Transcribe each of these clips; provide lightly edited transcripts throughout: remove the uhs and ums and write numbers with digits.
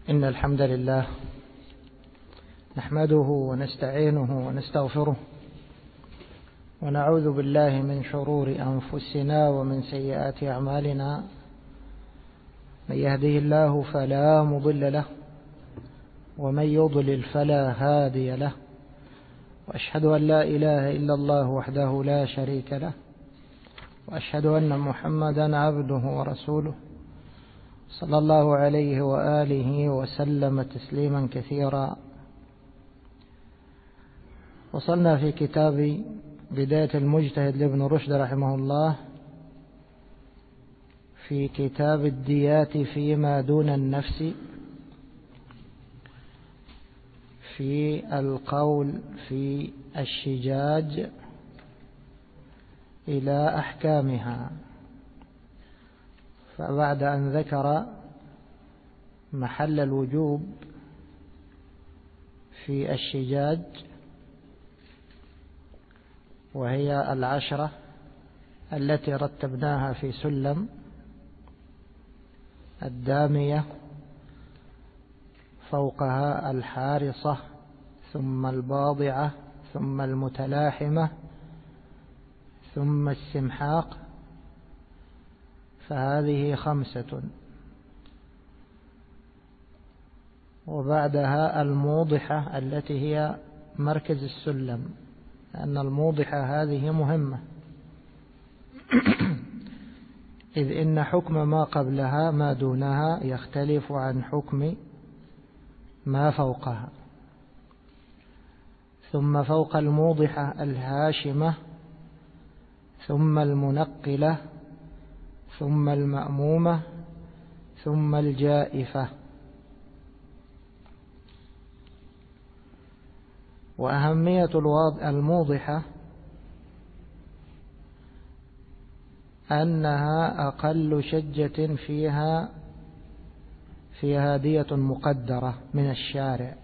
إن الحمد لله نحمده ونستعينه ونستغفره ونعوذ بالله من شرور أنفسنا ومن سيئات أعمالنا. من يهده الله فلا مضل له ومن يضلل فلا هادي له، وأشهد أن لا إله إلا الله وحده لا شريك له، وأشهد أن محمدا عبده ورسوله صلى الله عليه وآله وسلم تسليما كثيرا. وصلنا في كتاب بداية المجتهد لابن رشد رحمه الله في كتاب الديات فيما دون النفس في القول في الشجاج إلى أحكامها. فبعد أن ذكر محل الوجوب في الشجاج وهي 10 التي رتبناها في سلم: الدامية، فوقها الحارصة، ثم الباضعة، ثم المتلاحمة، ثم السمحاق، فهذه 5. وبعدها الموضحة التي هي مركز السلم، لأن الموضحة هذه مهمة، إذ إن حكم ما قبلها ما دونها يختلف عن حكم ما فوقها. ثم فوق الموضحة الهاشمة، ثم المنقلة، ثم المأمومة، ثم الجائفة. وأهمية الموضحة أنها أقل شجة فيها دية مقدرة من الشارع،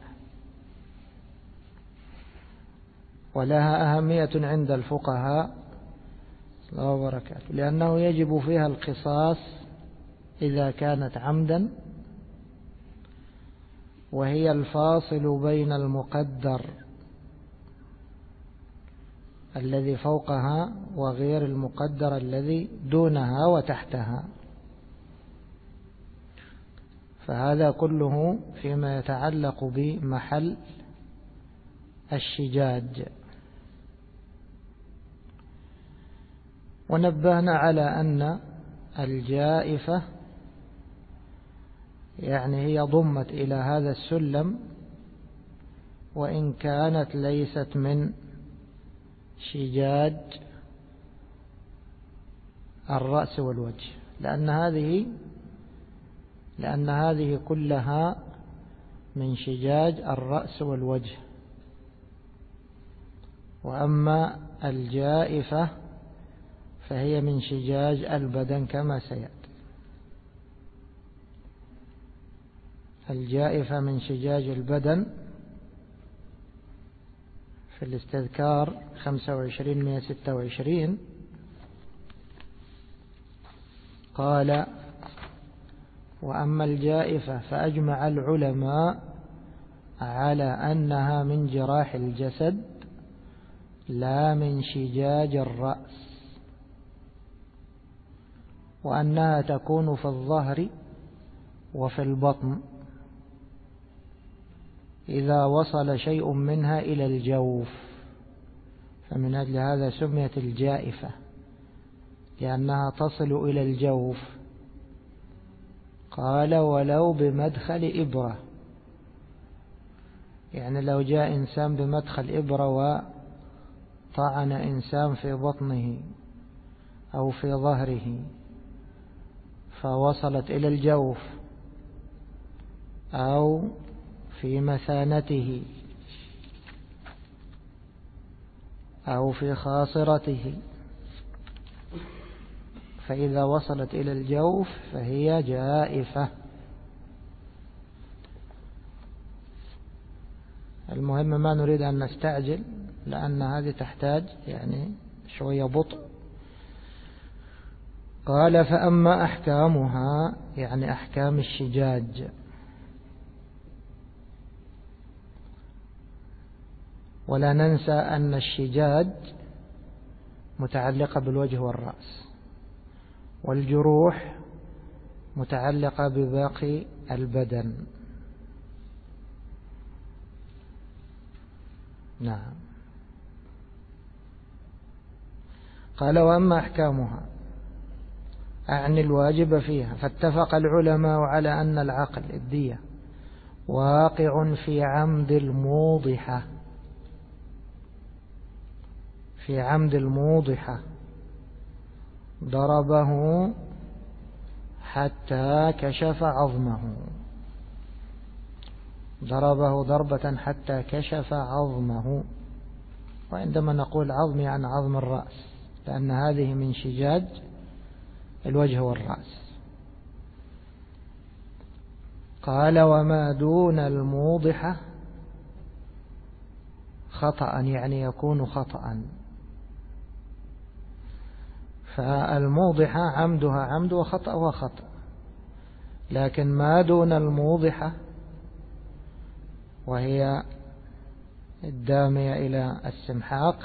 ولها أهمية عند الفقهاء الله وبركاته، لأنه يجب فيها القصاص إذا كانت عمدا، وهي الفاصل بين المقدر الذي فوقها وغير المقدر الذي دونها وتحتها. فهذا كله فيما يتعلق بمحل الشجاج. ونبهنا على أن الجائفة يعني هي ضمت إلى هذا السلم، وإن كانت ليست من شجاج الرأس والوجه، لأن هذه كلها من شجاج الرأس والوجه. وأما الجائفة فهي من شجاج البدن كما سيأتي. الجائفة من شجاج البدن في الاستذكار 25-126 قال: وأما الجائفة فأجمع العلماء على أنها من جراح الجسد لا من شجاج الرأس، وأنها تكون في الظهر وفي البطن إذا وصل شيء منها إلى الجوف، فمن أجل هذا سميت الجائفة، لأنها تصل إلى الجوف. قال: ولو بمدخل إبرة، يعني لو جاء إنسان بمدخل إبرة وطعن إنسان في بطنه أو في ظهره فوصلت إلى الجوف أو في مثانته أو في خاصرته، فإذا وصلت إلى الجوف فهي جائفة. المهم ما نريد أن نستعجل، لأن هذه تحتاج يعني شوية بطء. قال: فأما أحكامها يعني أحكام الشجاج ولا ننسى أن الشجاج متعلقة بالوجه والرأس، والجروح متعلقة بباقي البدن. نعم. قال: وأما أحكامها أعني الواجب فيها، فاتفق العلماء على أن العقل الدية واقع في عمد الموضحة، في عمد الموضحة ضربه حتى كشف عظمه، ضربه ضربة حتى كشف عظمه. وعندما نقول عظم يعني عظم الرأس، لأن هذه من شجاج الوجه والرأس. قال: وما دون الموضحة خطأ، يعني يكون خطأ. فالموضحة عمدها عمد وخطأ وخطأ، لكن ما دون الموضحة وهي الدامية إلى السمحاق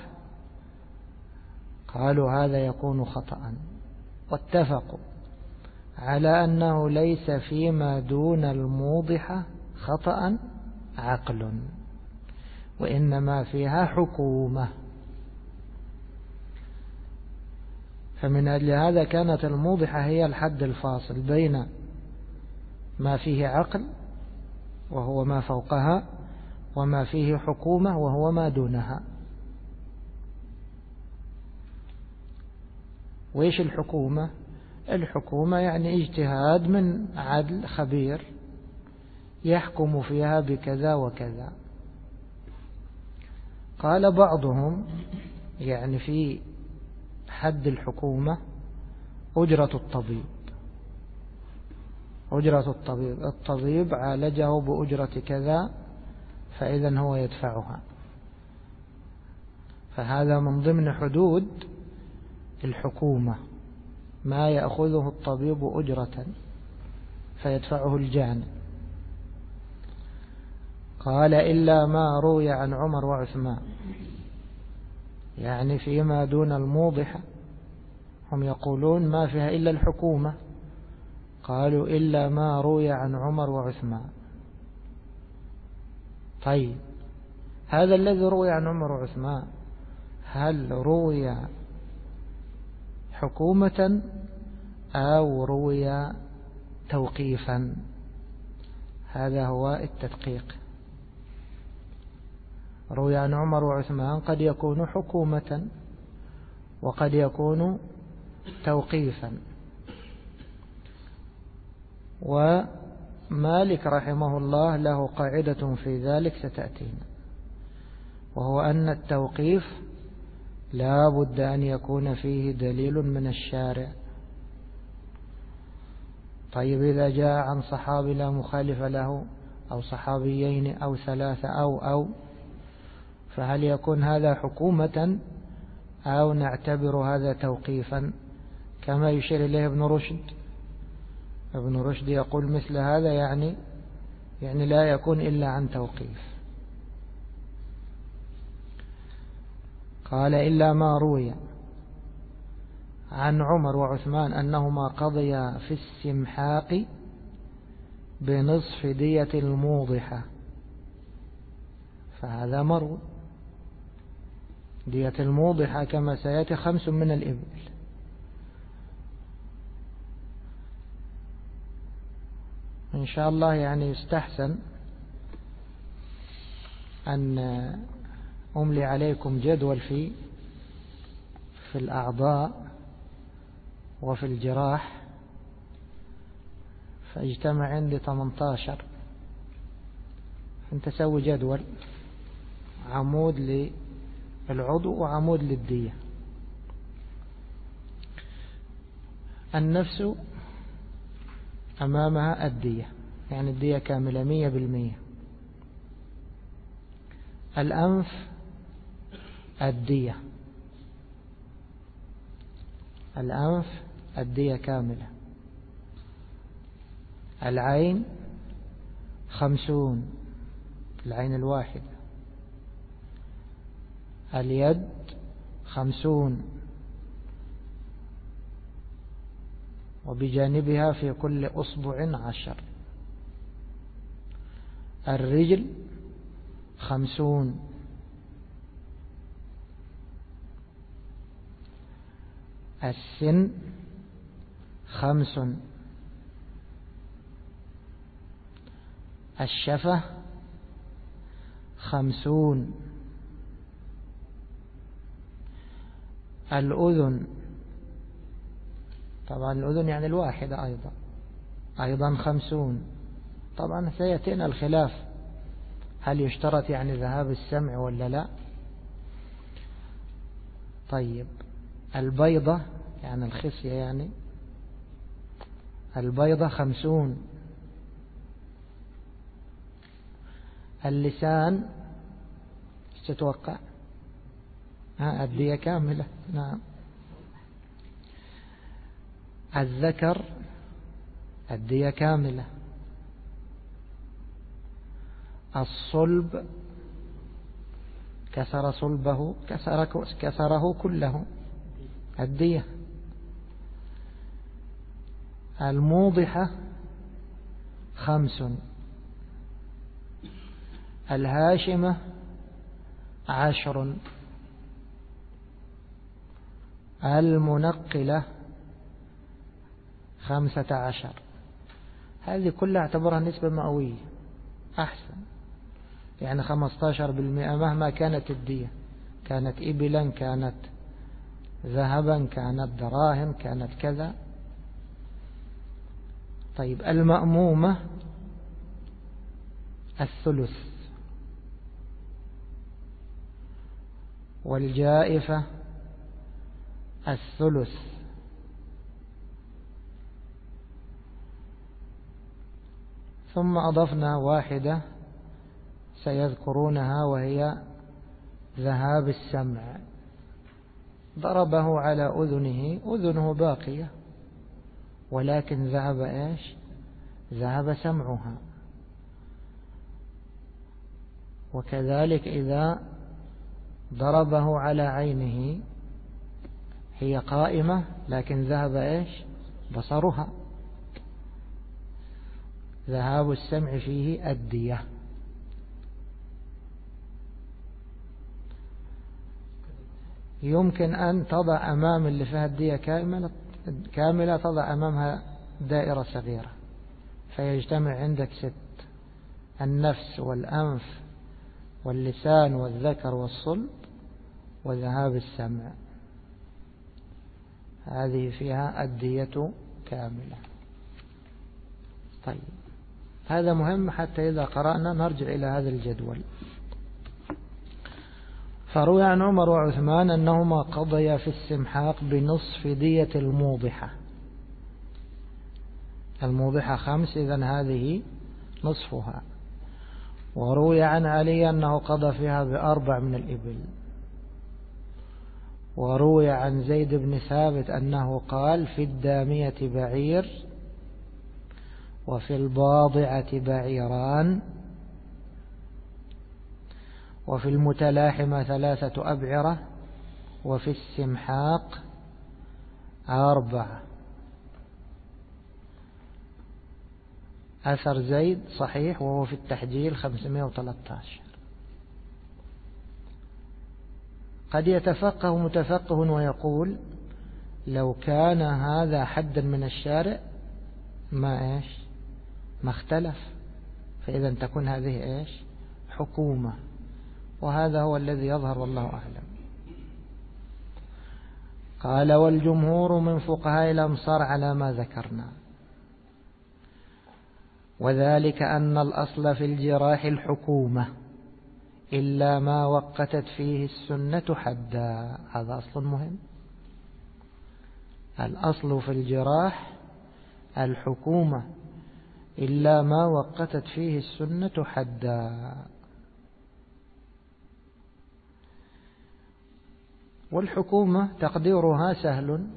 قالوا هذا يكون خطأ. واتفقوا على أنه ليس فيما دون الموضحة خطأ عقل، وإنما فيها حكومة. فمن أجل هذا كانت الموضحة هي الحد الفاصل بين ما فيه عقل وهو ما فوقها، وما فيه حكومة وهو ما دونها. وإيش الحكومة؟ الحكومة يعني اجتهاد من عدل خبير يحكم فيها بكذا وكذا. قال بعضهم يعني في حد الحكومة أجرة الطبيب، أجرة الطبيب، الطبيب عالجه بأجرة كذا فإذا هو يدفعها، فهذا من ضمن حدود الحكومة، ما يأخذه الطبيب أجرة فيدفعه الجاني. قال: إلا ما روي عن عمر وعثمان، يعني فيما دون الموضحة هم يقولون ما فيها إلا الحكومة، قالوا إلا ما روي عن عمر وعثمان. طيب هذا الذي روي عن عمر وعثمان هل روي حكومة أو روي توقيفا؟ هذا هو التدقيق. روي عن عمر وعثمان قد يكون حكومة وقد يكون توقيفا. ومالك رحمه الله له قاعدة في ذلك ستأتينا، وهو أن التوقيف لا بد أن يكون فيه دليل من الشارع. طيب إذا جاء عن صحابي لا مخالف له أو صحابيين أو ثلاثة أو فهل يكون هذا حكومة أو نعتبر هذا توقيفا؟ كما يشير إليه ابن رشد. ابن رشد يقول مثل هذا يعني لا يكون إلا عن توقيف. قال: إلا ما روي عن عمر وعثمان أنهما قضيا في السمحاق بنصف دية الموضحة، فهذا مروي. دية الموضحة كما سيأتي 5 من الإبل. إن شاء الله يعني يستحسن أن أملي عليكم جدول في الأعضاء وفي الجراح، فاجتمع عندي 18. أنت سوي جدول، عمود للعضو وعمود للدية. النفس أمامها الدية، يعني الدية كاملة 100%. الأنف الدية، الأنف الدية كاملة. العين 50، العين الواحدة. اليد 50 وبجانبها في كل أصبع 10. الرجل 50. السن 5. الشفة 50. الأذن، طبعا الأذن يعني الواحدة أيضا 50. طبعا سيأتينا الخلاف هل يشترط يعني ذهاب السمع ولا لا. طيب البيضة يعني الخصية، يعني البيضة 50. اللسان ايش تتوقع؟ الدية كاملة. نعم. الذكر الدية كاملة. الصلب كسر صلبه كسره كله الدية. الموضحة 5. الهاشمة 10. المنقلة 15. هذه كلها اعتبرها نسبة مئوية أحسن، يعني 15% مهما كانت الدية، كانت إبلا، كانت ذهبا، كانت دراهم، كانت كذا. طيب المأمومة 1/3. والجائفة 1/3. ثم أضفنا واحدة سيذكرونها وهي ذهاب السمع. ضربه على أذنه باقية ولكن ذهب إيش؟ ذهب سمعها. وكذلك إذا ضربه على عينه هي قائمة لكن ذهب إيش؟ بصرها. ذهاب السمع فيه الدية. يمكن أن تضع أمام اللي فيها الدية كاملة تضع أمامها دائرة صغيرة فيجتمع عندك 6: النفس والأنف واللسان والذكر والصلب وذهاب السمع. هذه فيها الدية كاملة. طيب هذا مهم حتى إذا قرأنا نرجع إلى هذا الجدول. فروي عن عمر وعثمان أنهما قضيا في السمحاق بنصف دية الموضحة. الموضحة 5، إذن هذه نصفها. وروي عن علي أنه قضى فيها ب4 من الإبل. وروي عن زيد بن ثابت أنه قال: في الدامية بعير، وفي الباضعة بعيران، وفي المتلاحمة 3 أبعرة، وفي السمحاق 4. أثر زيد صحيح وهو في التحجيل 513. قد يتفقه متفقه ويقول: لو كان هذا حدا من الشارع ما اختلف، فإذا تكون هذه حكومة. وهذا هو الذي يظهر والله أعلم. قال: والجمهور من فقهاء الأمصار على ما ذكرنا، وذلك أن الأصل في الجراح الحكومة إلا ما وقتت فيه السنة حدا. هذا أصل مهم. الأصل في الجراح الحكومة إلا ما وقتت فيه السنة حدا. والحكومة تقديرها سهل،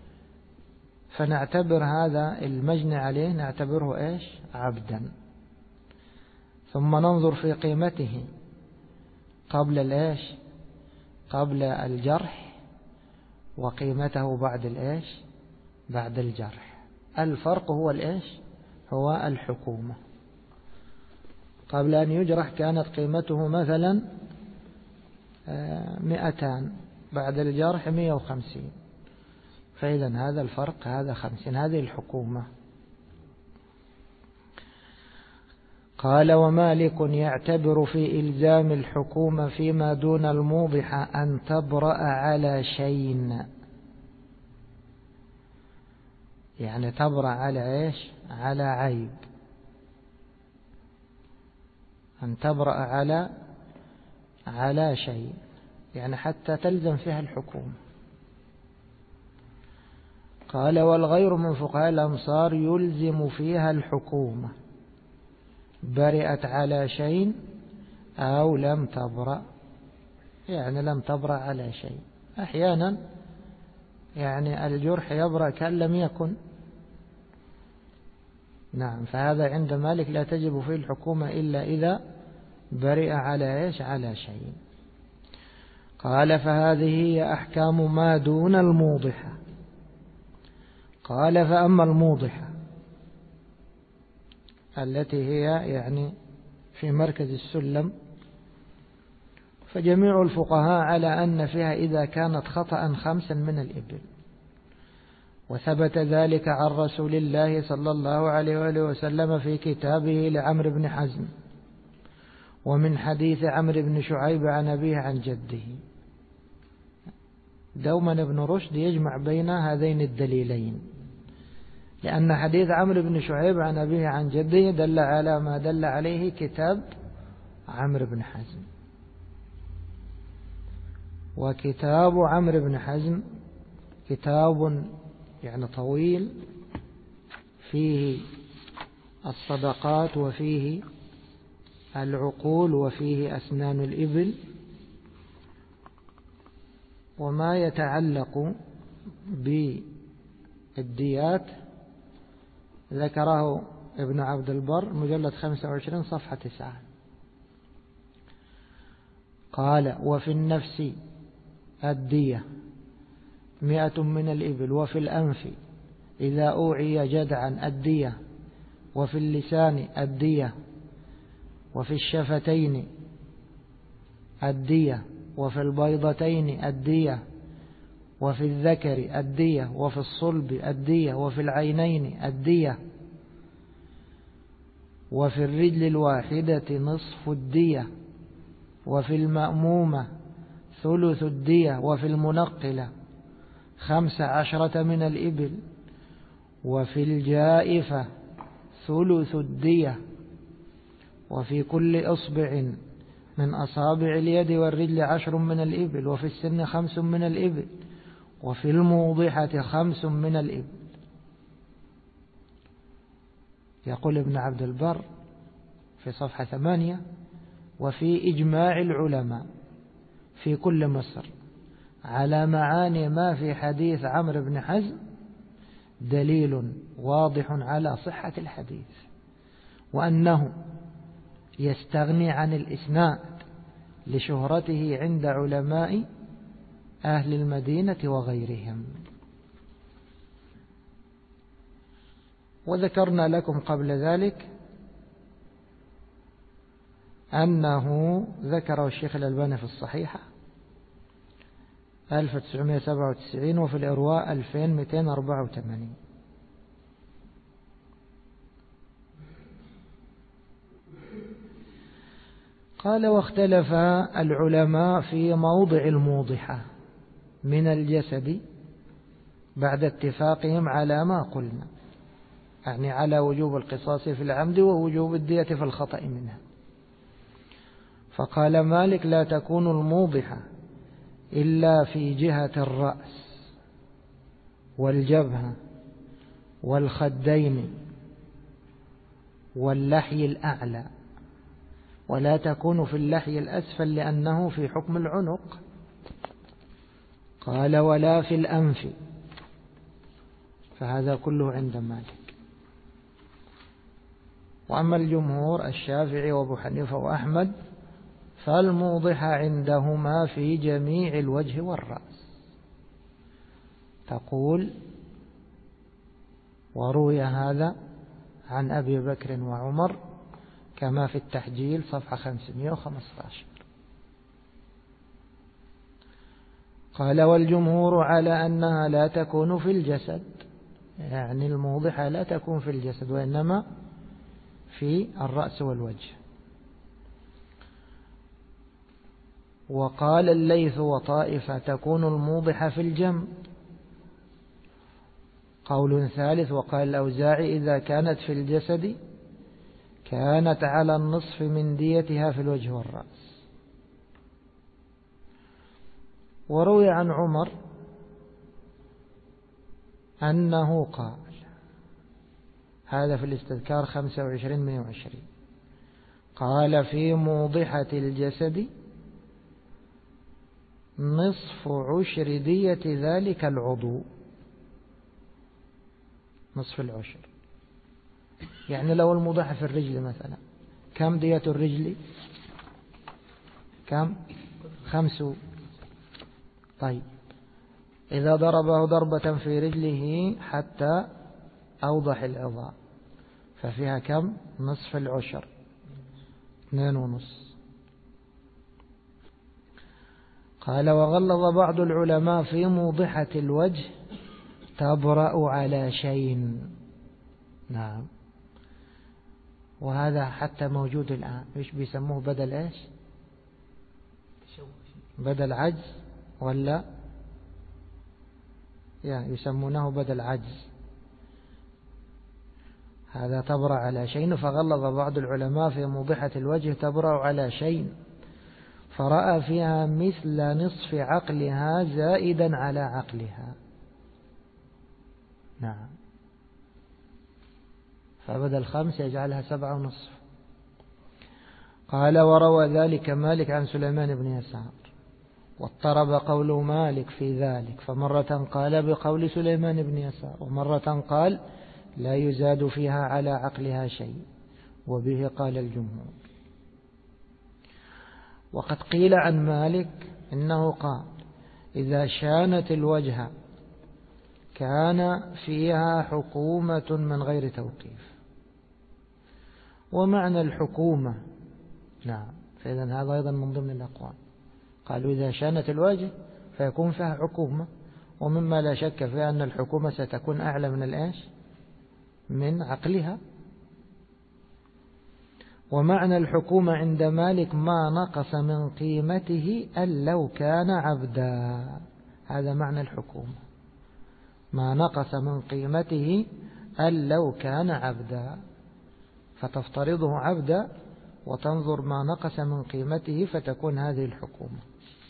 فنعتبر هذا المجني عليه نعتبره عبدا، ثم ننظر في قيمته قبل قبل الجرح وقيمته بعد الإيش؟ بعد الجرح. الفرق هو الإيش؟ هو الحكومة. قبل أن يجرح كانت قيمته مثلا 200، بعد الجرح 150، فإذا هذا الفرق، هذا 50، هذه الحكومة. قال: ومالك يعتبر في إلزام الحكومة فيما دون الموضحة أن تبرأ على شيء، يعني تبرأ على إيش؟ على عيب، أن تبرأ على شيء، يعني حتى تلزم فيها الحكومة. قال: والغير من فقهاء الأمصار يلزم فيها الحكومة برئت على شيء أو لم تبرأ، يعني لم تبرأ على شيء. أحيانا يعني الجرح يبرأ كأن لم يكن. نعم، فهذا عند مالك لا تجب فيه الحكومة إلا إذا برئ على إيش؟ على شيء. قال: فهذه هي أحكام ما دون الموضحة. قال: فأما الموضحة التي هي يعني في مركز السلم، فجميع الفقهاء على أن فيها إذا كانت خطأ 5 من الإبل، وثبت ذلك عن رسول الله صلى الله عليه وآله وسلم في كتابه لعمرو بن حزم، ومن حديث عمرو بن شعيب عن أبيه عن جده. دوما ابن رشد يجمع بين هذين الدليلين، لأن حديث عمرو بن شعيب عن أبيه عن جده دل على ما دل عليه كتاب عمرو بن حزم. وكتاب عمرو بن حزم كتاب يعني طويل، فيه الصدقات وفيه العقول وفيه أسنان الإبل، وما يتعلق بالديات ذكره ابن عبد البر مجلد 25 صفحة 9. قال: وفي النفس الدية 100 من الإبل، وفي الأنف إذا أوعي جدعا الدية، وفي اللسان الدية، وفي الشفتين الدية، وفي البيضتين الدية، وفي الذكر الدية، وفي الصلب الدية، وفي العينين الدية، وفي الرجل الواحدة نصف الدية، وفي المأمومة ثلث الدية، وفي المنقلة 15 من الإبل، وفي الجائفة ثلث الدية، وفي كل إصبع من أصابع اليد والرجل 10 من الإبل، وفي السن 5 من الإبل، وفي الموضحة 5 من الإبل. يقول ابن عبد البر في صفحة 8: وفي إجماع العلماء في كل مصر على معاني ما في حديث عمرو بن حزم دليل واضح على صحة الحديث، وأنه يستغني عن الإسناد لشهرته عند علماء أهل المدينة وغيرهم. وذكرنا لكم قبل ذلك أنه ذكره الشيخ الألباني في الصحيحة 1997، وفي الإرواء 2284. قال: واختلف العلماء في موضع الموضحة من الجسد بعد اتفاقهم على ما قلنا، يعني على وجوب القصاص في العمد ووجوب الدية في الخطأ منها. فقال مالك: لا تكون الموضحة إلا في جهة الرأس والجبهة والخدين واللحي الأعلى، ولا تكون في اللحي الأسفل لأنه في حكم العنق. قال: ولا في الأنف، فهذا كله عند مالك. وأما الجمهور الشافعي وأبو حنيفة وأحمد فالموضح عندهما في جميع الوجه والرأس. تقول: وروي هذا عن أبي بكر وعمر كما في التحجيل صفحة 515. قال: والجمهور على أنها لا تكون في الجسد، يعني الموضحة لا تكون في الجسد وإنما في الرأس والوجه. وقال الليث وطائفة: تكون الموضحة في الجنب. قول ثالث: وقال الأوزاعي: إذا كانت في الجسد كانت على النصف من ديتها في الوجه والرأس. وروي عن عمر أنه قال، هذا في الاستذكار 25-120، قال: في موضحة الجسد نصف عشر دية ذلك العضو، نصف العشر. يعني لو الموضحة في الرجل مثلا، كم دية الرجل؟ كم؟ 5. طيب، إذا ضربه ضربة في رجله حتى أوضح العظام ففيها كم؟ نصف العشر، 2.5. قال: وغلظ بعض العلماء في موضحة الوجه تبرأ على شيء. نعم، وهذا حتى موجود الآن. إيش بيسموه؟ بدل إيش؟ بدل عجز، ولا يسمونه بدل عجز. هذا تبرأ على شيء. فغلظ بعض العلماء في موضحة الوجه تبرأ على شيء، فرأى فيها مثل نصف عقلها زائدا على عقلها. نعم، فبدل 5 يجعلها 7.5. قال: وروى ذلك مالك عن سليمان بن يسار، واضطرب قول مالك في ذلك، فمرة قال بقول سليمان بن يسار، ومرة قال لا يزاد فيها على عقلها شيء، وبه قال الجمهور. وقد قيل عن مالك إنه قال: إذا شانت الوجه كان فيها حكومة من غير توقيف. ومعنى الحكومة، نعم، فإذن هذا أيضا من ضمن الأقوال. قالوا إذا شانت الوجه فيكون فيها حكومة، ومما لا شك فيه أن الحكومة ستكون أعلى من الإيش؟ من عقلها. ومعنى الحكومة عند مالك ما نقص من قيمته أن لو كان عبدا. هذا معنى الحكومة، ما نقص من قيمته أن لو كان عبدا، فتفترضه عبدا وتنظر ما نقص من قيمته فتكون هذه الحكومة.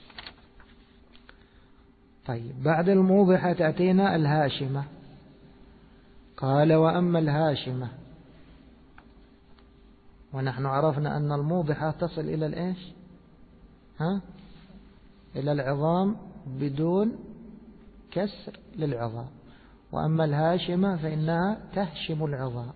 طيب، بعد الموضحة تأتينا الهاشمة. قال: وأما الهاشمة، ونحن عرفنا أن الموضحة تصل إلى الإيش؟ إلى العظام بدون كسر للعظام. وأما الهاشمة فإنها تهشم العظام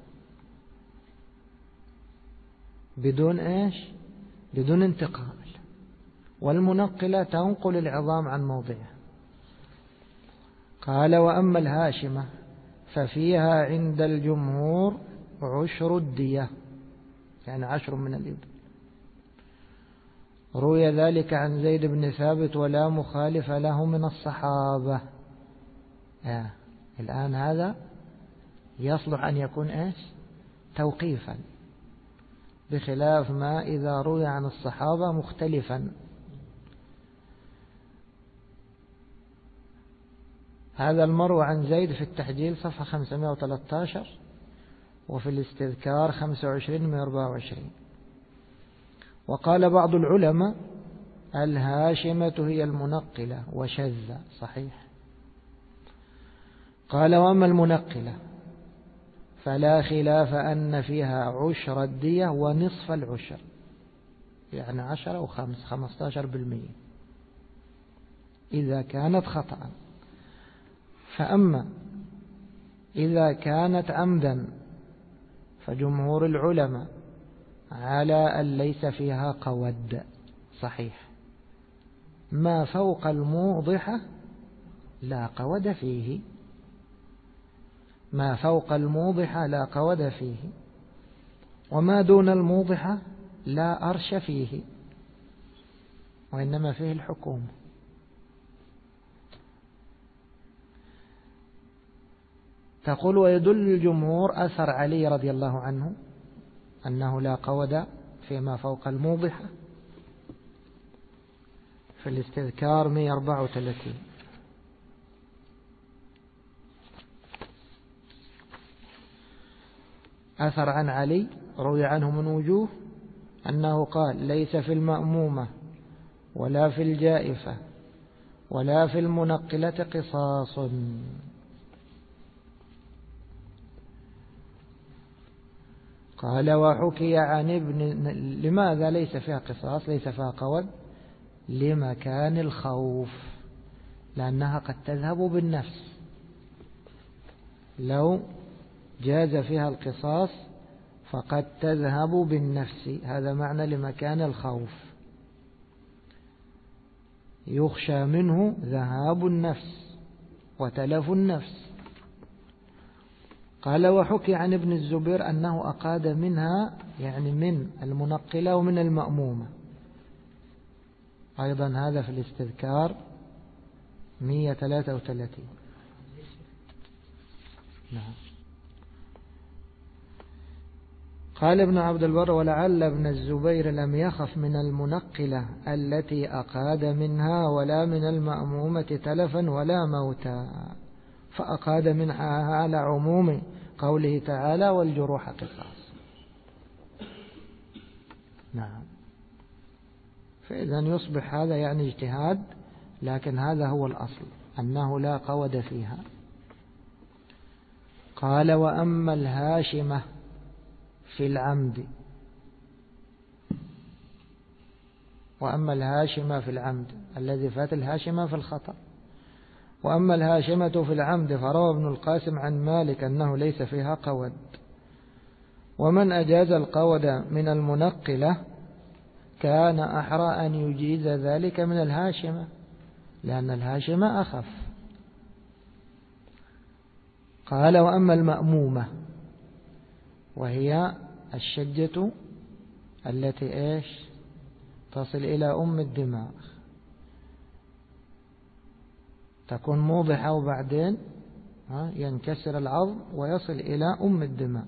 بدون إيش؟ بدون انتقال. والمنقلة تنقل العظام عن موضعها. قال: وأما الهاشمة ففيها عند الجمهور 10 الدية، يعني 10 من الإبل. روي ذلك عن زيد بن ثابت ولا مخالف له من الصحابة. الآن هذا يصلح أن يكون إيش؟ توقيفا، بخلاف ما إذا روي عن الصحابة مختلفا. هذا المروي عن زيد في التحجيل صفحة 513، وفي الاستذكار 25-124. وقال بعض العلماء: الهاشمة هي المنقلة وشذ، صحيح. قال: وأما المنقلة فلا خلاف أن فيها 10 الدية ونصف العشر، يعني 10 و5 15% إذا كانت خطأ. فأما إذا كانت عمدا فجمهور العلماء على أن ليس فيها قود، صحيح ما فوق الموضحة لا قود فيه، ما فوق الموضحة لا قود فيه، وما دون الموضحة لا أرش فيه، وإنما فيه الحكومة. تقول ويدل الجمهور أثر علي رضي الله عنه أنه لا قود فيما فوق الموضحة في الاستذكار 134. أثر عن علي روي عنه من وجوه أنه قال ليس في المأمومة ولا في الجائفة ولا في المنقلة قصاص. قال وحكي عن لماذا ليس فيها قصاص ليس فيها قود؟ لمكان الخوف، لأنها قد تذهب بالنفس. لو جاز فيها القصاص فقد تذهب بالنفس، هذا معنى لمكان الخوف، يخشى منه ذهاب النفس وتلف النفس. قال وحكي عن ابن الزبير أنه أقاد منها، يعني من المنقلة ومن المأمومة أيضا، هذا في الاستذكار 133. نعم. قال ابن عبد البر ولعل ابن الزبير لم يخف من المنقلة التي أقاد منها ولا من المأمومة تلفا ولا موتا، فأقاد منها على عموم قوله تعالى والجروح قصاص. نعم. فإذا يصبح هذا يعني اجتهاد، لكن هذا هو الأصل أنه لا قود فيها. قال وأما الهاشمة في العمد، وأما الهاشمة في العمد الذي فات الهاشمة في الخطأ، وأما الهاشمة في العمد فروى ابن القاسم عن مالك أنه ليس فيها قود، ومن أجاز القود من المنقلة كان أحرى أن يجيز ذلك من الهاشمة، لأن الهاشمة أخف. قال وأما المأمومة وهي الشجة التي تصل إلى أم الدماغ، تكون موضحة وبعدين ينكسر العظم ويصل إلى أم الدماغ.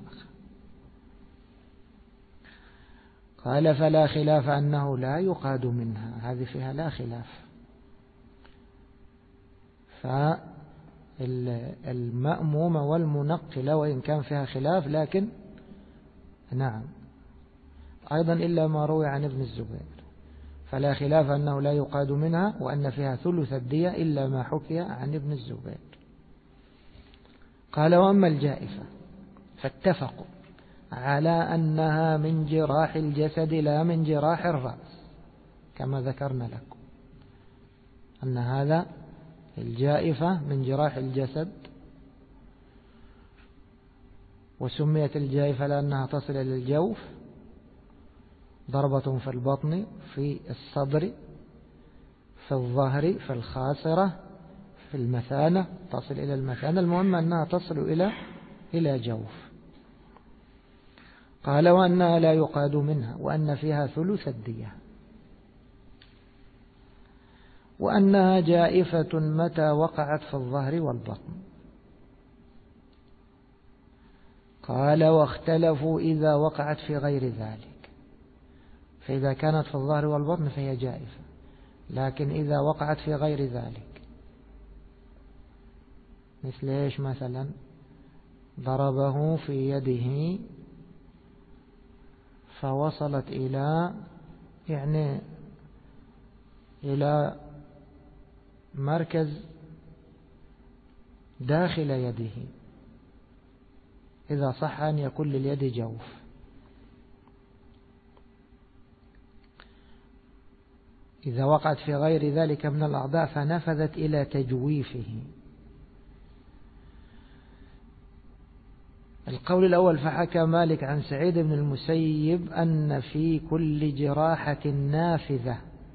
قال فلا خلاف أنه لا يقاد منها، هذه فيها لا خلاف. فالمأمومة والمنقلة وإن كان فيها خلاف، لكن نعم أيضا إلا ما روي عن ابن الزبير، فلا خلاف أنه لا يقاد منها، وأن فيها ثلث الدية إلا ما حكي عن ابن الزبير. قال وأما الجائفة فاتفقوا على أنها من جراح الجسد لا من جراح الرأس، كما ذكرنا لكم أن هذا الجائفة من جراح الجسد، وسميت الجائفة لأنها تصل إلى الجوف، ضربة في البطن، في الصدر، في الظهر، في الخاصرة، في المثانة، تصل إلى المثانة، المهم أنها تصل إلى جوف. قال وأنها لا يقاد منها، وأن فيها ثلث الدية، وأنها جائفة متى وقعت في الظهر والبطن. قال واختلفوا إذا وقعت في غير ذلك، فإذا كانت في الظهر والبطن فهي جائفة، لكن إذا وقعت في غير ذلك مثل إيش؟ مثلا ضربه في يده فوصلت إلى مركز داخل يده، إذا صح أن يكون لليد جوف. إذا وقعت في غير ذلك من الأعضاء فنفذت إلى تجويفه. القول الأول فحكى مالك عن سعيد بن المسيب أن في كل جراحة نافذة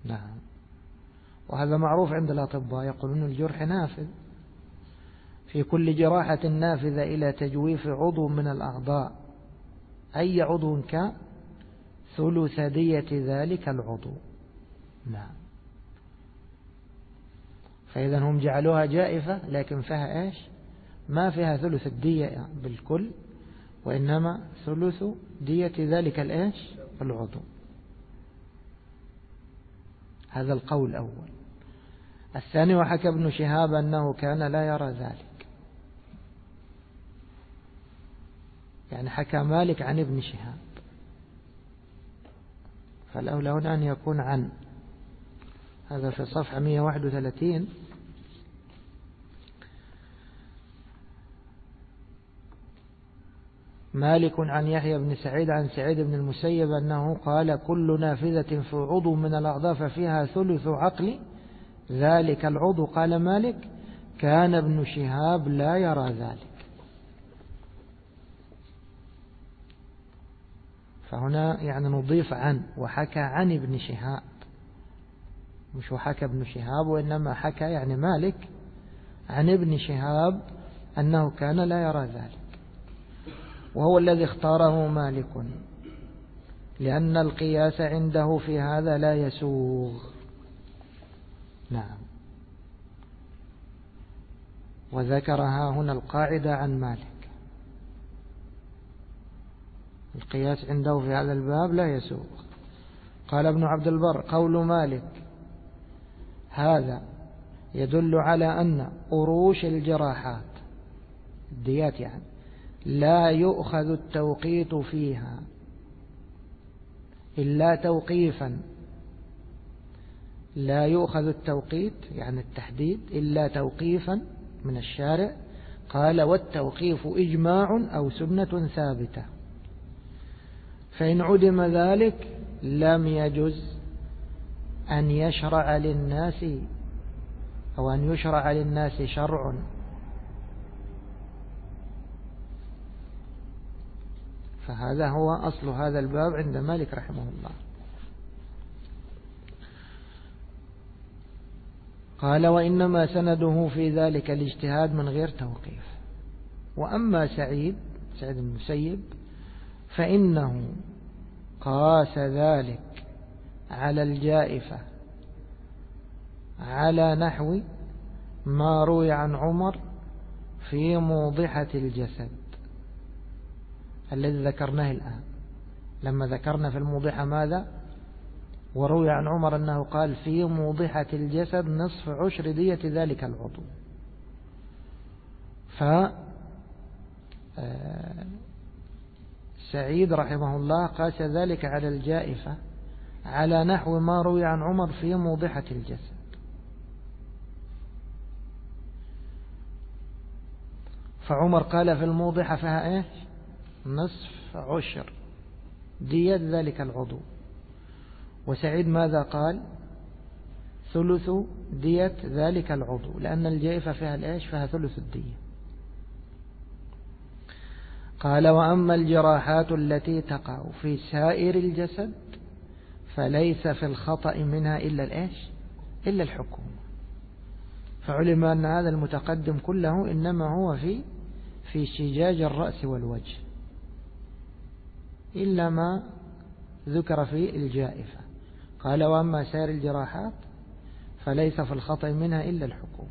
نعم. وهذا معروف عند الأطباء، يقولون الجرح نافذ، في كل جراحة نافذة إلى تجويف عضو من الأعضاء أي عضو كان ثلث دية ذلك العضو. نعم. فإذا هم جعلوها جائفة لكن فيها إيش؟ ما فيها ثلث الدية بالكل، وإنما ثلث دية ذلك الإيش؟ العضو. هذا القول الأول. الثاني: وحكى ابن شهاب أنه كان لا يرى ذلك، يعني حكى مالك عن ابن شهاب، فالأولى هنا أن يكون عن. هذا في صفحة 131. مالك عن يحيى بن سعيد عن سعيد بن المسيب أنه قال: كل نافذة في عضو من الأعضاء ففيها ثلث عقل ذلك العضو. قال مالك: كان ابن شهاب لا يرى ذلك. فهنا يعني نضيف عن، وحكى عن ابن شهاب، مش وحكى ابن شهاب، وإنما حكى يعني مالك عن ابن شهاب أنه كان لا يرى ذلك، وهو الذي اختاره مالك، لأن القياس عنده في هذا لا يسوغ. نعم. وذكرها هنا القاعدة عن مالك، القياس عنده في هذا الباب لا يسوغ. قال ابن عبد البر: قول مالك هذا يدل على أن أروش الجراحات الديات يعني لا يؤخذ التوقيت فيها إلا توقيفا، لا يؤخذ التوقيت يعني التحديد إلا توقيفا من الشارع. قال: والتوقيف إجماع أو سنة ثابتة، فإن عدم ذلك لم يجز أن يشرع للناس أو أن يشرع للناس شرع. فهذا هو أصل هذا الباب عند مالك رحمه الله. قال: وإنما سنده في ذلك الاجتهاد من غير توقيف. وأما سعيد بن المسيب فإنه قاس ذلك على الجائفة على نحو ما روي عن عمر في موضحة الجسد الذي ذكرناه الآن. لما ذكرنا في الموضحة ماذا؟ وروي عن عمر أنه قال: في موضحة الجسد نصف عشر دية ذلك العضو. سعيد رحمه الله قاس ذلك على الجائفة على نحو ما روي عن عمر في موضحة الجسد. فعمر قال في الموضحة فيها إيش؟ نصف عشر دية ذلك العضو. وسعيد ماذا قال؟ ثلث دية ذلك العضو، لأن الجائفة فيها الإيش؟ فيها ثلث الدية. قال: وأما الجراحات التي تقع في سائر الجسد فليس في الخطأ منها إلا الإيش؟ إلا الحكومة. فعلم أن هذا المتقدم كله إنما هو في شجاج الرأس والوجه، إلا ما ذكر في الجائفة. قال: وأما سائر الجراحات فليس في الخطأ منها إلا الحكومة.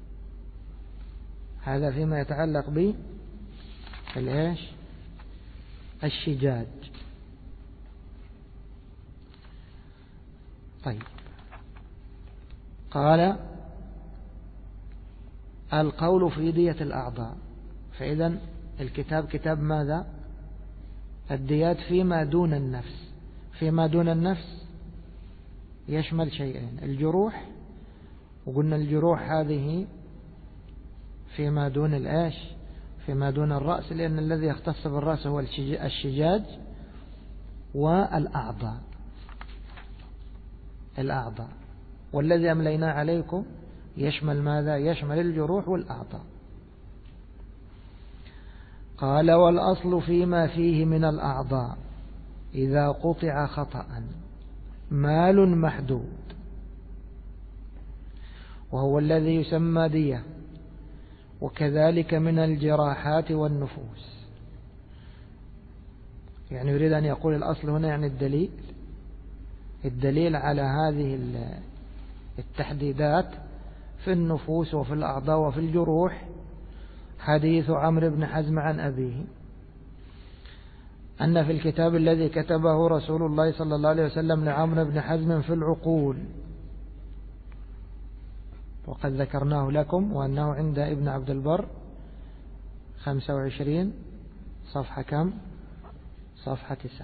هذا فيما يتعلق بالإيش؟ الشجاج. طيب. قال: القول في دية الأعضاء. فإذا الكتاب كتاب ماذا؟ الديات فيما دون النفس. فيما دون النفس يشمل شيئين: الجروح، وقلنا الجروح هذه فيما دون الآش، فيما دون الرأس، لأن الذي يختص بالرأس هو الشجاج. والأعضاء، الأعضاء، والذي أملينا عليكم يشمل ماذا؟ يشمل الجروح والأعضاء. قال: والأصل فيما فيه من الأعضاء إذا قطع خطأ مال محدود وهو الذي يسمى دية، وكذلك من الجراحات والنفوس. يعني يريد أن يقول الأصل هنا يعني الدليل على هذه التحديدات في النفوس وفي الأعضاء وفي الجروح حديث عمرو بن حزم عن أبيه أن في الكتاب الذي كتبه رسول الله صلى الله عليه وسلم لعمرو بن حزم في العقول، وقد ذكرناه لكم، وأنه عند ابن عبد البر 25 صفحة كم؟ صفحة 9.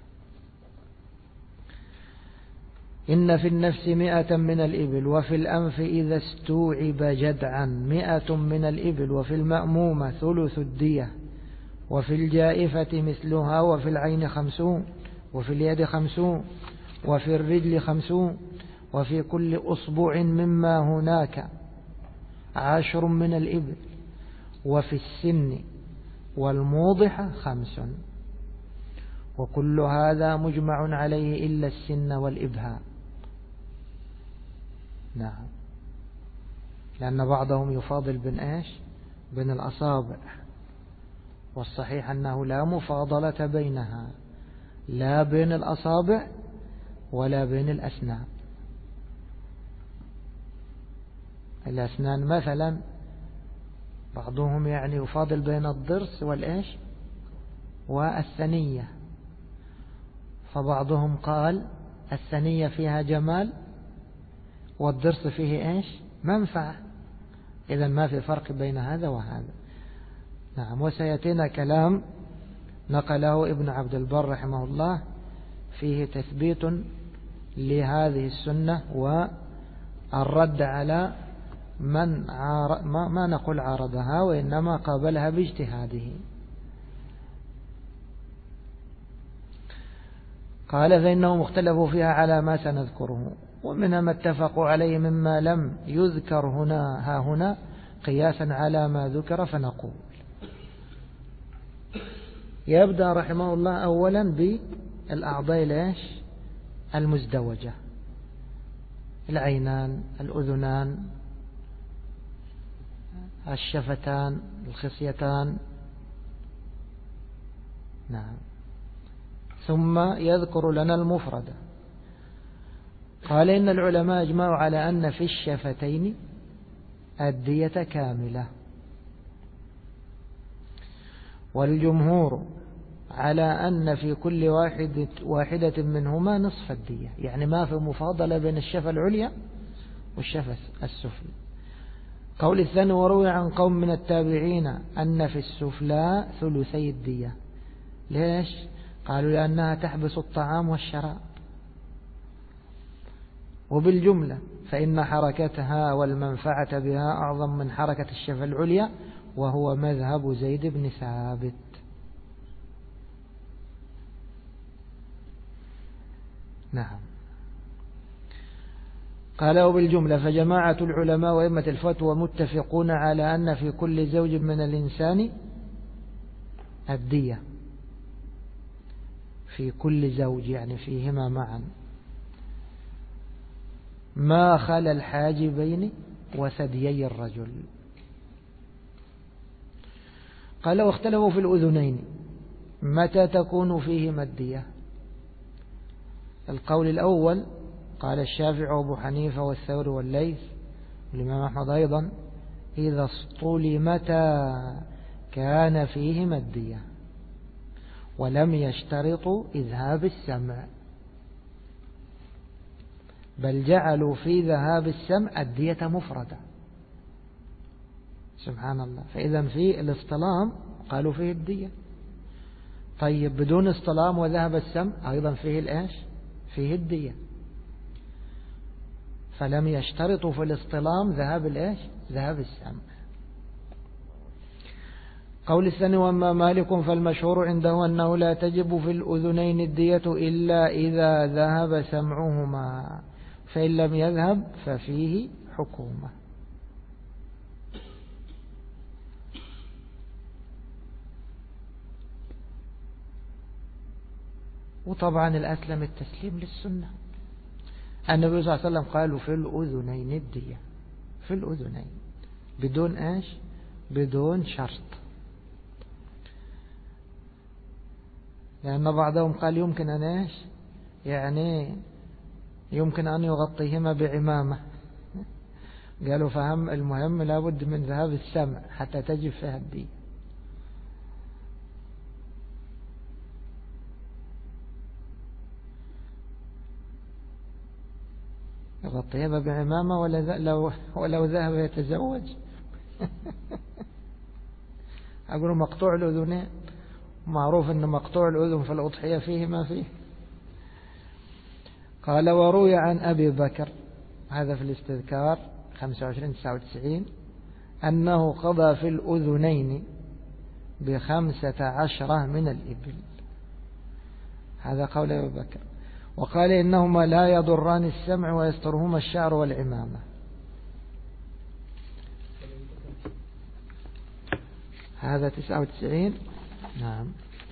إن في النفس 100 من الإبل، وفي الأنف إذا استوعب جدعا 100 من الإبل، وفي المأمومة ثلث الدية، وفي الجائفة مثلها، وفي العين 50، وفي اليد 50، وفي الرجل 50، وفي كل أصبع مما هناك 10 من الإبل، وفي السن والموضحة 5. وكل هذا مجمع عليه إلا السن والإبهام. نعم، لأن بعضهم يفاضل بين الأصابع، والصحيح أنه لا مفاضلة بينها، لا بين الأصابع ولا بين الأسنان. الأسنان مثلا بعضهم يعني يفاضل بين الضرس والثنية، فبعضهم قال الثنية فيها جمال والضرس فيه منفعة، إذا ما في فرق بين هذا وهذا. نعم، وسيأتينا كلام نقله ابن عبد البر رحمه الله فيه تثبيت لهذه السنة والرد على من ما نقول عارضها، وإنما قابلها باجتهاده. قال فإنهم اختلفوا فيها على ما سنذكره، ومنها ما اتفقوا عليه مما لم يذكر هنا قياسا على ما ذكر. فنقول يبدأ رحمه الله أولا بالأعضاء المزدوجة: العينان، الأذنان، الشفتان، الخصيتان. نعم. ثم يذكر لنا المفردة. قال إن العلماء اجمعوا على أن في الشفتين الدية كاملة، والجمهور على أن في كل واحدة منهما نصف الدية، يعني ما في مفاضلة بين الشفة العليا والشفة السفلى. قول الثاني: وروي عن قوم من التابعين أن في السفلى ثلثي الدية. ليش؟ قالوا لأنها تحبس الطعام والشراب. وبالجملة فإن حركتها والمنفعة بها أعظم من حركة الشفة العليا، وهو مذهب زيد بن ثابت. نعم. قال وبالجملة فجماعة العلماء وأئمة الفتوى متفقون على أن في كل زوج من الإنسان الدية، في كل زوج يعني فيهما معا، ما خلا الحاجبين وثديي الرجل. قال واختلفوا في الأذنين متى تكون فيهما الدية. القول الأول قال الشافعي وأبو حنيفة والثوري والليث والإمام أحمد أيضا: إذا اصطلمتا كان فيهما الدية، ولم يشترطوا إذهاب السمع، بل جعلوا في ذهاب السمع الدية مفردة. سبحان الله. فإذا في الاصطلام قالوا فيه الدية. طيب بدون اصطلام وذهب السمع أيضا فيه فيه الدية. فلم يشترطوا في الاصطلام ذهاب السمع. قول الثاني: وأما مالك فالمشهور عنده أنه لا تجب في الأذنين الدية إلا إذا ذهب سمعهما، فإن لم يذهب ففيه حكومة. وطبعا الأسلم التسليم للسنة. النبي صلى الله عليه وسلم قالوا في الأذنين الدية، في الأذنين بدون إيش؟ بدون شرط. لأن بعضهم قال يمكن أن إيش؟ يعني يمكن أن يغطيهما بعمامة. قالوا فهم المهم لابد من ذهاب السمع حتى تجب فيها الدية. يغطيهما بعمامة ولو ذهب يتزوج. أقول مقطوع الأذنين، معروف أن مقطوع الأذن في الأضحية فيه ما فيه. قال وروي عن أبي بكر، هذا في الاستذكار 25-99، أنه قضى في الأذنين ب15 من الإبل. هذا قول أبي بكر. وقال إنهما لا يضران السمع ويسترهما الشعر والعمامة. هذا 99. نعم.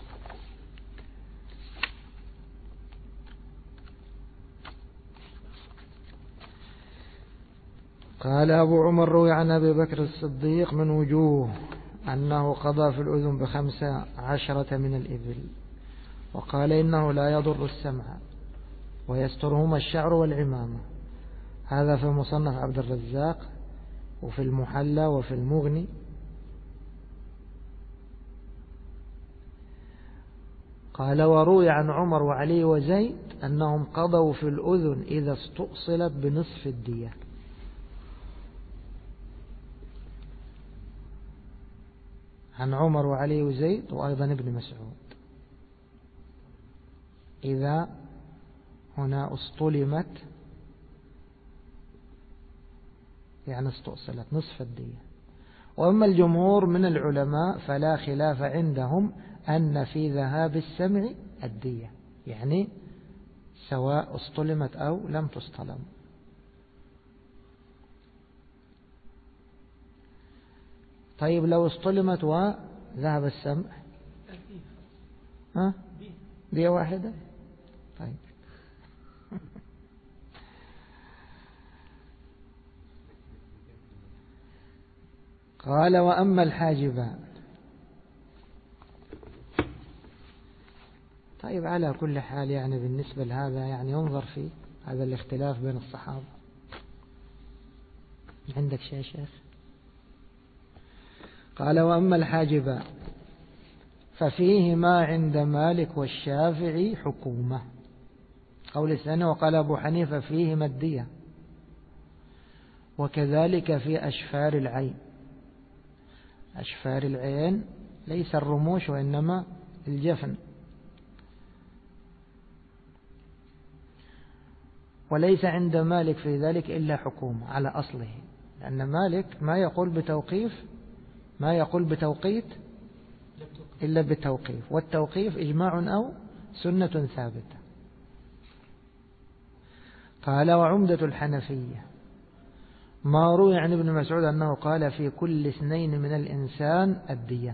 قال أبو عمر روي عن أبي بكر الصديق من وجوه أنه قضى في الأذن ب15 من الإبل، وقال إنه لا يضر السمع ويسترهما الشعر والعمامة. هذا في مصنف عبد الرزاق وفي المحلى وفي المغني. قال وروي عن عمر وعلي وزيد أنهم قضوا في الأذن إذا استؤصلت بنصف الدية. عن عمر وعلي وزيد وأيضا ابن مسعود. إذا هنا استلمت يعني استؤصلت نصف الدية. وأما الجمهور من العلماء فلا خلاف عندهم أن في ذهاب السمع الدية، يعني سواء استلمت أو لم تستلم. طيب لو استلمت وذهب السمع دية واحدة. طيب قال وأما الحاجبان. طيب على كل حال يعني بالنسبة لهذا يعني ينظر في هذا الاختلاف بين الصحابة. عندك شيء يا شيخ؟ قال وأما الحاجبان ففيهما عند مالك والشافعي حكومة. قول الثاني وقال أبو حنيفة فيهما الدية، وكذلك في أشفار العين. أشفار العين ليس الرموش وإنما الجفن. وليس عند مالك في ذلك إلا حكومة على أصله، لأن مالك ما يقول بتوقيف، ما يقول بتوقيت إلا بالتوقيف، والتوقيف إجماع أو سنة ثابتة. قال وعمدة الحنفية ما روي عن ابن مسعود أنه قال في كل 2 من الإنسان الدية،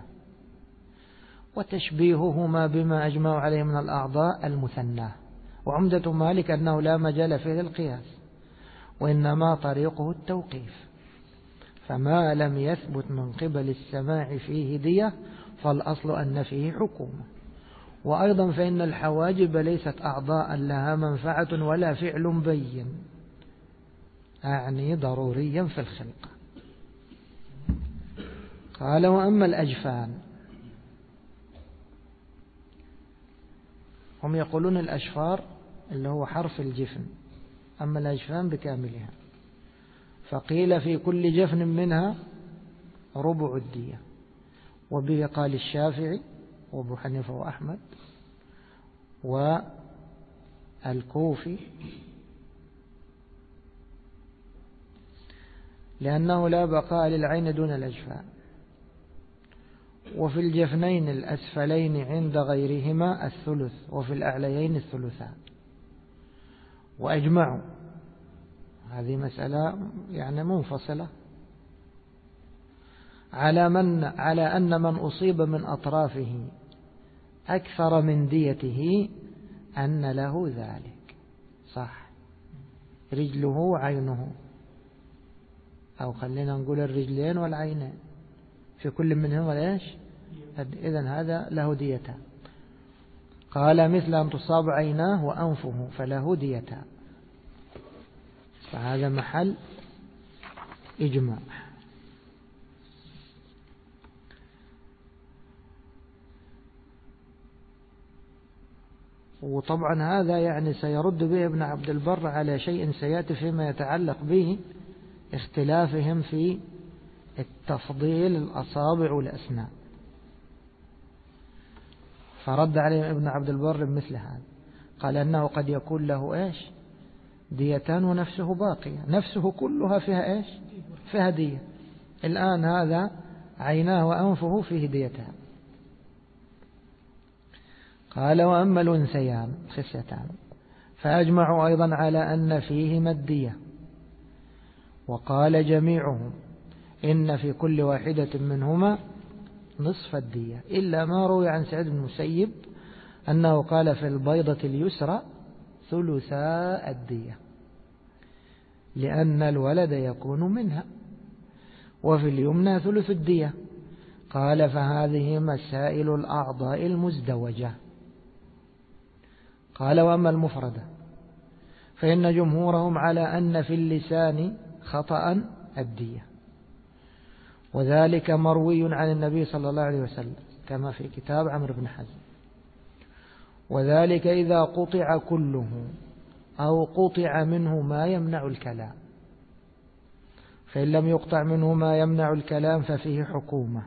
وتشبيههما بما أجمعوا عليه من الأعضاء المثنى. وعمدة مالك أنه لا مجال فيه القياس، وإنما طريقه التوقيف، فما لم يثبت من قبل السماع فيه دية فالأصل أن فيه حكومة. وأيضا فإن الحواجب ليست أعضاء لها منفعة ولا فعل بين، أعني ضروريا في الخلقة. قال وأما الأجفان هم يقولون الأشفار اللي هو حرف الجفن، أما الأجفان بكاملها. فقيل في كل جفن منها ربع الدية، وبه قال الشافعي وابو حنيفة وأحمد والكوفي، لأنه لا بقاء للعين دون الأجفان. وفي الجفنين الأسفلين عند غيرهما 1/3، وفي الأعليين 2/3. وأجمعوا، هذه مسألة يعني منفصلة، على أن من أصيب من أطرافه أكثر من ديته أن له ذلك. صح، رجله وعينه أو خلينا نقول الرجلين والعينين، في كل منهما إيش؟ إذن هذا له ديتان. قال مثل أن تصاب عيناه وأنفه فله ديتان، فهذا محل إجماع. وطبعا هذا يعني سيرد به ابن عبد البر على شيء سيأتي فيما يتعلق به اختلافهم في التفضيل الأصابع والأسنان، فرد عليهم ابن عبد البر بمثل هذا، قال أنه قد يكون له إيش؟ ديتان ونفسه باقية، نفسه كلها فيها إيش؟ فيها دية. الآن هذا عيناه وأنفه فيه ديتان. قال وأما الأنثيان خصيتان فأجمعوا أيضا على أن فيهما الدية، وقال جميعهم إن في كل واحدة منهما نصف الدية، إلا ما روي عن سعيد بن المسيب أنه قال في البيضة اليسرى ثلثا الدية، لأن الولد يكون منها، وفي اليمنى ثلث الدية. قال فهذه مسائل الأعضاء المزدوجة. قال وأما المفردة فإن جمهورهم على أن في اللسان خطأ الدية، وذلك مروي عن النبي صلى الله عليه وسلم كما في كتاب عمرو بن حزم، وذلك إذا قطع كله أو قطع منه ما يمنع الكلام، فإن لم يقطع منه ما يمنع الكلام ففيه حكومة.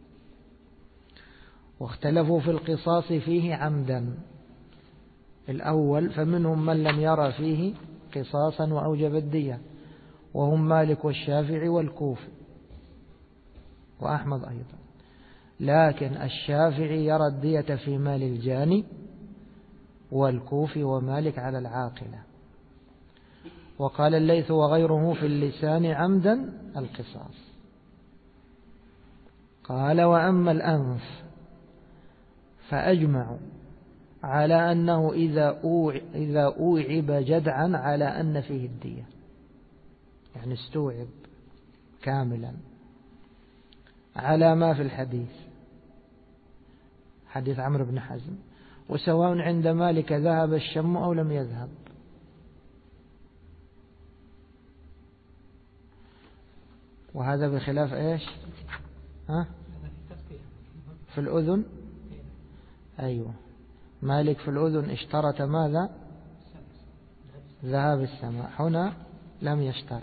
واختلفوا في القصاص فيه عمدا الأول، فمنهم من لم يرى فيه قصاصا وأوجب الدية، وهم مالك والشافعي والكوفي وأحمد أيضا، لكن الشافعي يرى الدية في مال الجاني، والكوفي ومالك على العاقلة. وقال الليث وغيره في اللسان عمدا القصاص. قال وأما الأنف فأجمعوا على أنه إذا أوعب جدعا على أن فيه الدية، يعني استوعب كاملا على ما في الحديث، حديث عمرو بن حزم، وسواء عند مالك ذهب الشم أو لم يذهب. وهذا بخلاف إيش؟ في الأذن، أيوه، مالك في الأذن اشترط ماذا؟ ذهاب السماع، هنا لم يشترط.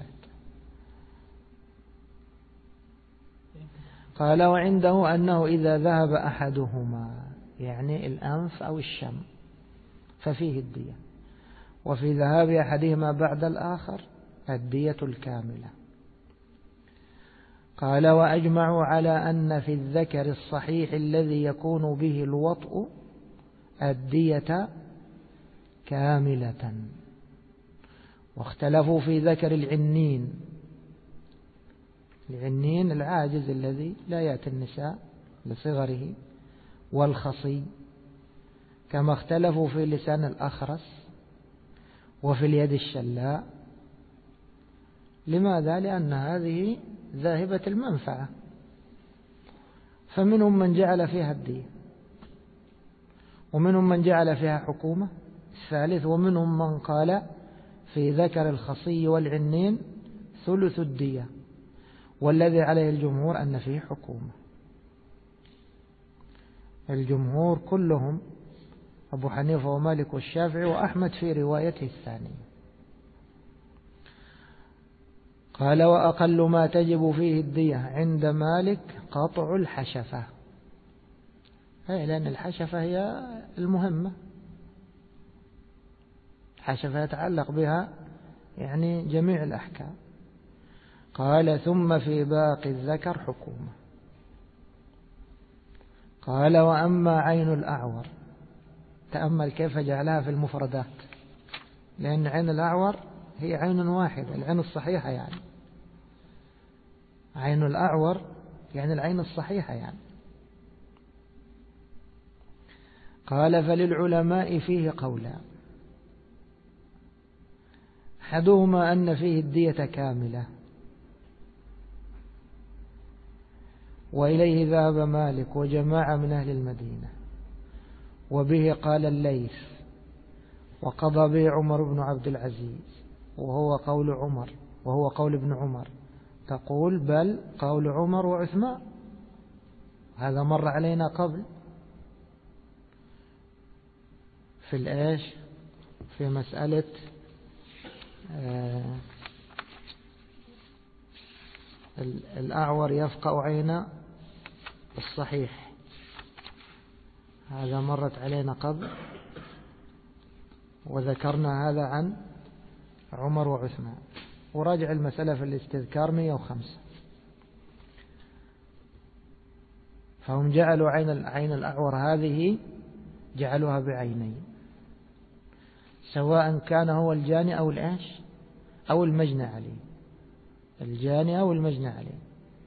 قال وعنده أنه إذا ذهب أحدهما، يعني الأنف أو الشم، ففيه الدية، وفي ذهاب أحدهما بعد الآخر الدية الكاملة. قال وأجمعوا على أن في الذكر الصحيح الذي يكون به الوطء الدية كاملة، واختلفوا في ذكر العنين، العنين العاجز الذي لا يأتي النساء لصغره، والخصي، كما اختلفوا في لسان الأخرس وفي اليد الشلاء. لماذا؟ لأن هذه ذاهبة المنفعة، فمنهم من جعل فيها الدية، ومنهم من جعل فيها حكومة الثالث، ومنهم من قال في ذكر الخصي والعنين ثلث الدية، والذي عليه الجمهور أن فيه حكومة. الجمهور كلهم أبو حنيفة ومالك والشافعي وأحمد في روايته الثانية. قال وأقل ما تجب فيه الدية عند مالك قطع الحشفة، لأن الحشفة هي المهمة، الحشفة يتعلق بها يعني جميع الأحكام. قال ثم في باقي الذكر حكومة. قال وأما عين الأعور، تأمل كيف جعلها في المفردات، لأن عين الأعور هي عين واحدة، العين الصحيحة، يعني عين الأعور يعني العين الصحيحة يعني. قال فللعلماء فيه قولان، أحدهما أن فيه الدية كاملة، وإليه ذهب مالك وجماعة من أهل المدينة، وبه قال الليث، وقضى به عمر بن عبد العزيز، وهو قول ابن عمر. تقول بل قول عمر وعثمان، هذا مر علينا قبل في مسألة الأعور يفقأ عين الصحيح، هذا مرت علينا قبل، وذكرنا هذا عن عمر وعثمان. وراجع المسألة في الاستذكار 105. فهم جعلوا عين الأعور هذه جعلوها بعينين، سواء كان هو الجاني أو المجنى عليه، الجاني أو المجنى عليه.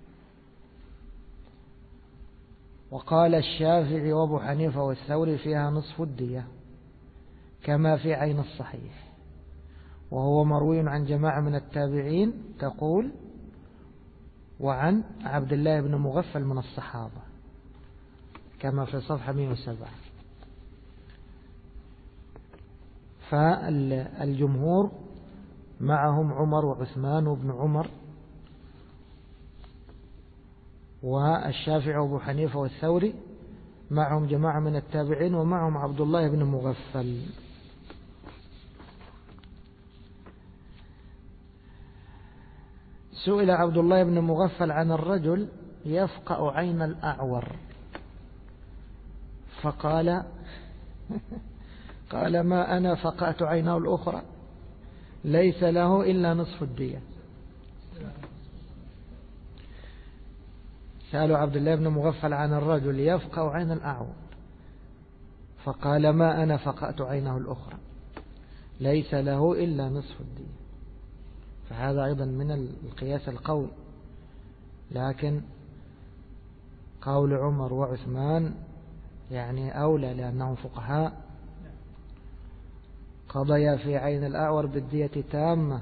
وقال الشافعي وابو حنيفة والثوري فيها نصف الدية كما في عين الصحيح، وهو مروي عن جماعة من التابعين، تقول وعن عبد الله بن مغفل من الصحابة كما في صفحة 107. فالجمهور معهم عمر وعثمان وابن عمر والشافعي وابو حنيفة والثوري، معهم جماعة من التابعين، ومعهم عبد الله بن مغفل. سئل عبد الله بن مغفل عن الرجل يفقأ عين الأعور، فقال ما أنا فقأت عينه الأخرى، ليس له إلا نصف الدية. سألوا عبد الله بن مغفل عن الرجل يفقأ عين الأعور، فقال ما أنا فقأت عينه الأخرى، ليس له إلا نصف الدية. فهذا أيضا من القياس القوي، لكن قول عمر وعثمان يعني أولى، لأنهم فقهاء قضيا في عين الأعور بالدية تامة.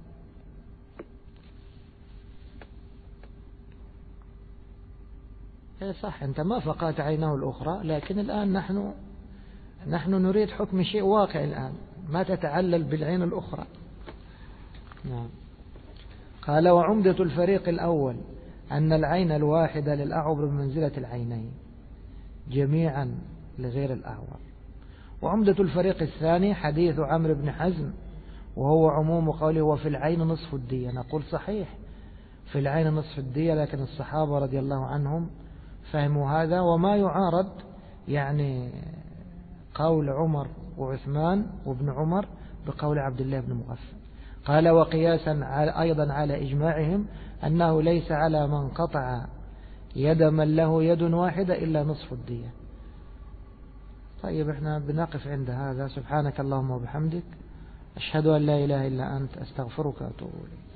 صح، أنت ما فقأت عينه الأخرى، لكن الآن نحن نريد حكم شيء واقع الآن، ما تتعلل بالعين الأخرى. نعم. قال وعمدة الفريق الأول أن العين الواحدة للأعور بمنزلة العينين جميعا لغير الأعور. وعمدة الفريق الثاني حديث عمرو بن حزم، وهو عموم قوله وفي العين نصف الدية. نقول صحيح في العين نصف الدية، لكن الصحابة رضي الله عنهم فهموا هذا، وما يعارض يعني قول عمر وعثمان وابن عمر بقول عبد الله بن مغفل. قال وقياسا أيضا على إجماعهم أنه ليس على من قطع يد من له يد واحدة إلا نصف الدية. طيب احنا بنقف عند هذا. سبحانك اللهم وبحمدك، أشهد أن لا إله إلا أنت، أستغفرك وأتوب إليك.